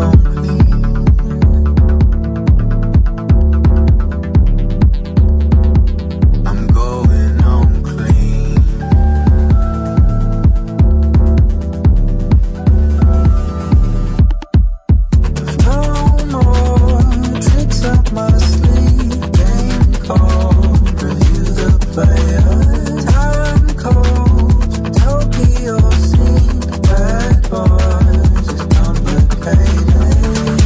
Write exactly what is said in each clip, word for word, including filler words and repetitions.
Tokyo scene, bad boys, it's complicated.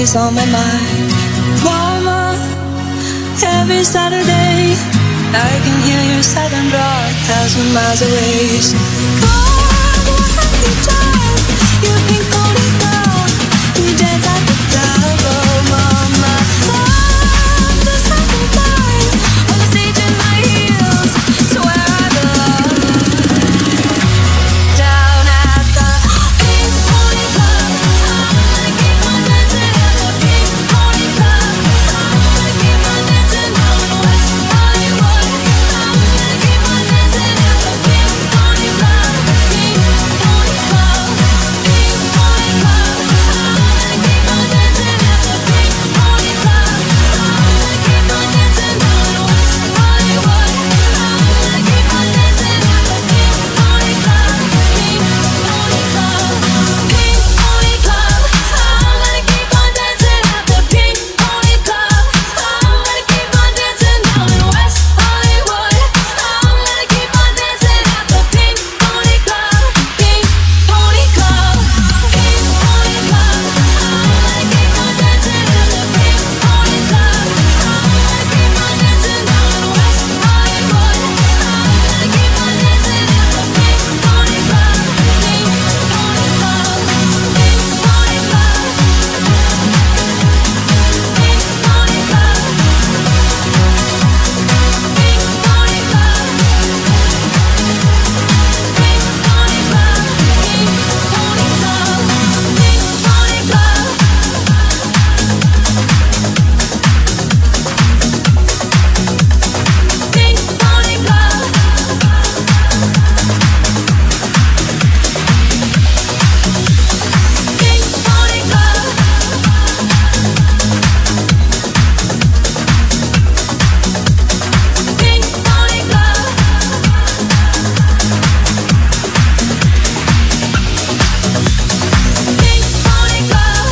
always on my mind. Mama, every Saturday I can hear your silent rock a thousand miles away. So, God, what have you done? You pink pony girl, you dance like the devil, Mama. Love just hasn't died on the stage in my heels, to where I belong. Down at the Pink Pony Club, I'm gonna keep on dancing at the Pink Pony Club. I'm gonna keep on dancing down in West Hollywood. I'm gonna keep on dancing at the Pink Pony Club. Pink Pony Club, Pink Pony Club. I'm gonna keep on dancing at the Pink Pony Club. I'm gonna keep on dancing down in West Hollywood. I'm gonna keep on dancing at the Pink Pony Club. Pink Pony Club, Pink Pony Club. I'm gonna keep on dancing at the Pink Pony Club. I'm gonna keep on dancing down in West Hollywood. I'm gonna keep on dancing at the Pink Pony Club. Pink Pony Club, Pink Pony Club. I'm gonna keep on dancing at the Pink Pony Club. I'm gonna keep on dancing down in West Hollywood. I'm gonna keep on dancing at the Pink Pony Club. Pink Pony Club, Pink Pony Club. Pink Pony Club, Pink Pony Club. Pink Pony Club, Pink Pony Club, Pink Pony Club. Pink Pony Club. Pink Pony Club. Pink Pony Club. Pink Pony Club.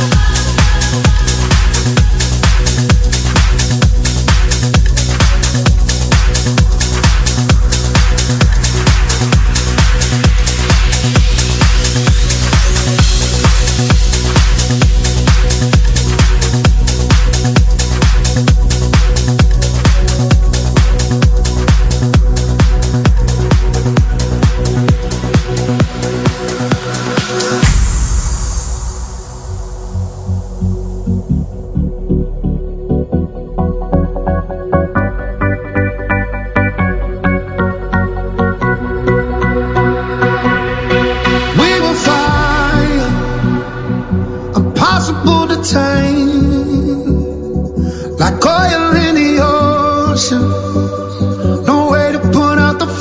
We will fire, impossible to tame, like oil in the ocean. No way to put out the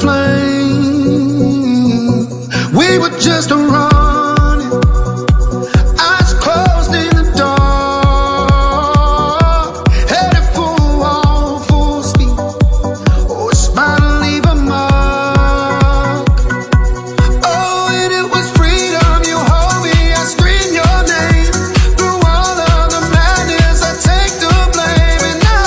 flame. We were just running, eyes closed in the dark, headed for a wall, full speed. Oh, it's bound to leave a mark. Oh, and it was freedom. You hold me, I scream your name. Through all of the madness, I take the blame. And I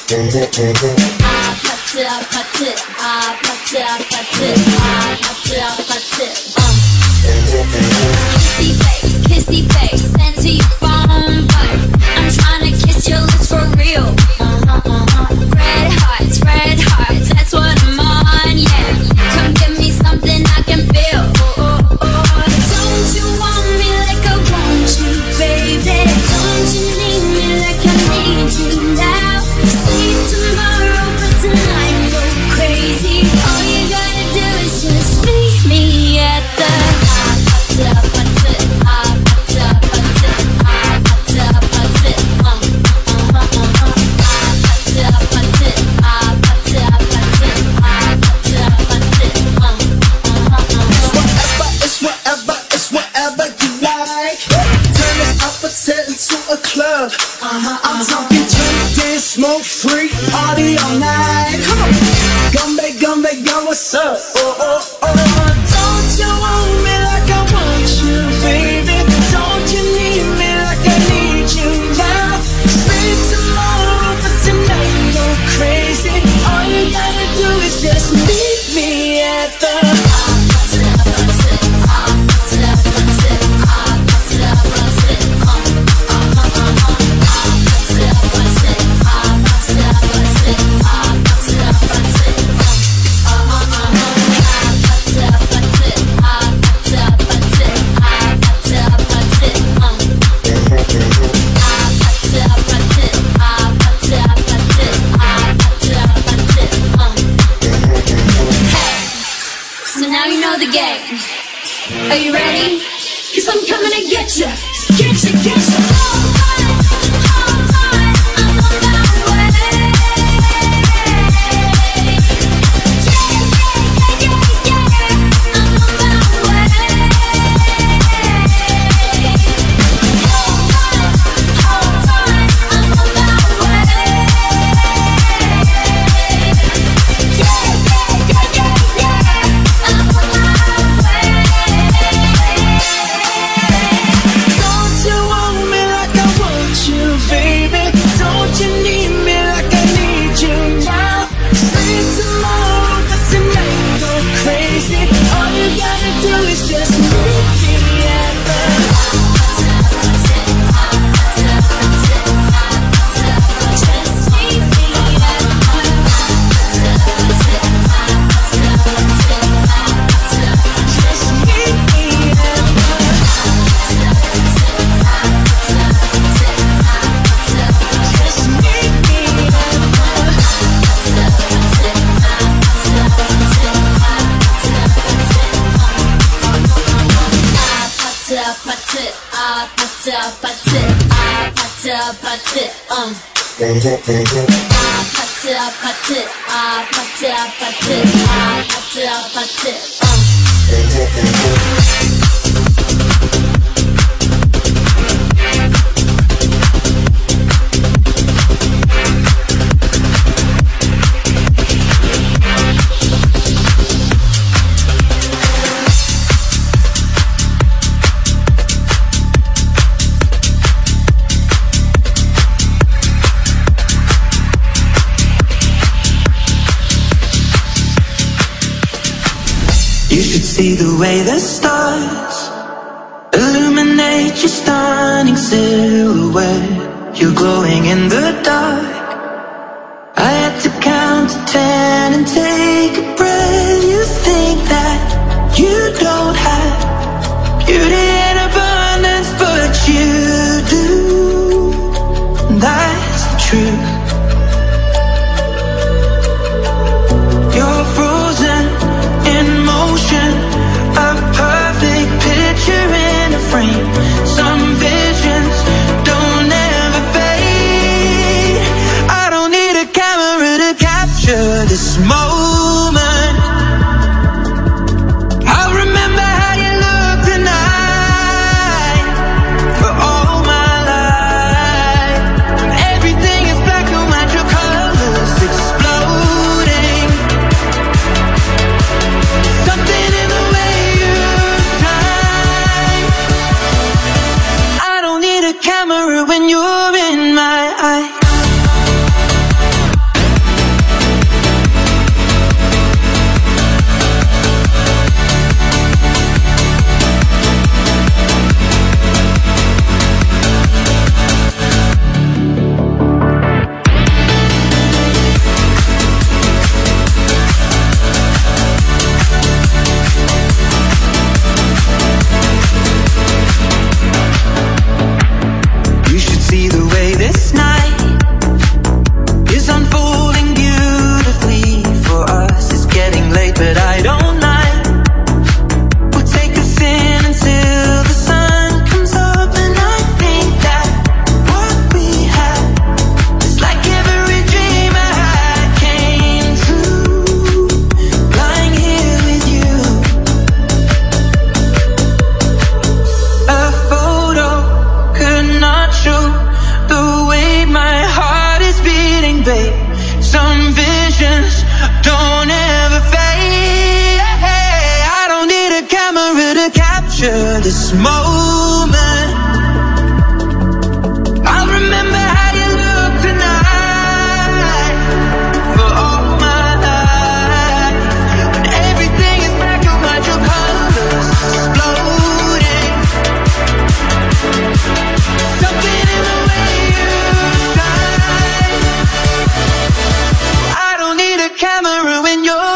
Kissy face, kissy face, send to your phone, but I'm trying to kiss your lips for real. Uh-huh, uh-huh. Red hearts, red hearts, that's what I'm on, yeah. Come give me something I can feel. Oh, oh, oh. Don't you want me like I want you, baby? Don't you need me like I need you now? Say tomorrow, but tonight go crazy. All you gotta do is just meet me at the Uh-huh, I'm talking drink, dance, smoke, free, party all night. Come on, Gumbe, Gumbe, go, what's up? Oh, oh, oh. Don't you want me like I want you, baby? Don't you need me like I need you now? Say tomorrow, but tonight go crazy. All you gotta do is just meet me at the Are you ready? Cause I'm coming to get you, get you, get you. Hold tight, hold tight, I'm on my way. Yeah, yeah, yeah, yeah, yeah, I'm on my way. Hold tight, hold tight, I'm on my way. Yeah, yeah, yeah, yeah, yeah, I'm on my way. Um. I pat it, I pat it, I pat it, I pat it, I pat it, I pat it, um. You should see the way the stars illuminate your stunning silhouette. You're glowing in the dark. I had to count to ten and take a breath. You think that you don't have beauty in abundance, but you do. That's the truth. You're frozen in motion, a perfect picture in a frame. Some visions don't ever fade. I don't need a camera to capture this moment. I'll remember how you look tonight for all my life. Everything is black and white, your colors exploding. Something in the way you shine. I don't need a camera when you're in my eye. this moment. I'll remember how you look tonight for all my life. When everything is black and white, your colors exploding. Something in the way you shine. I don't need a camera when you're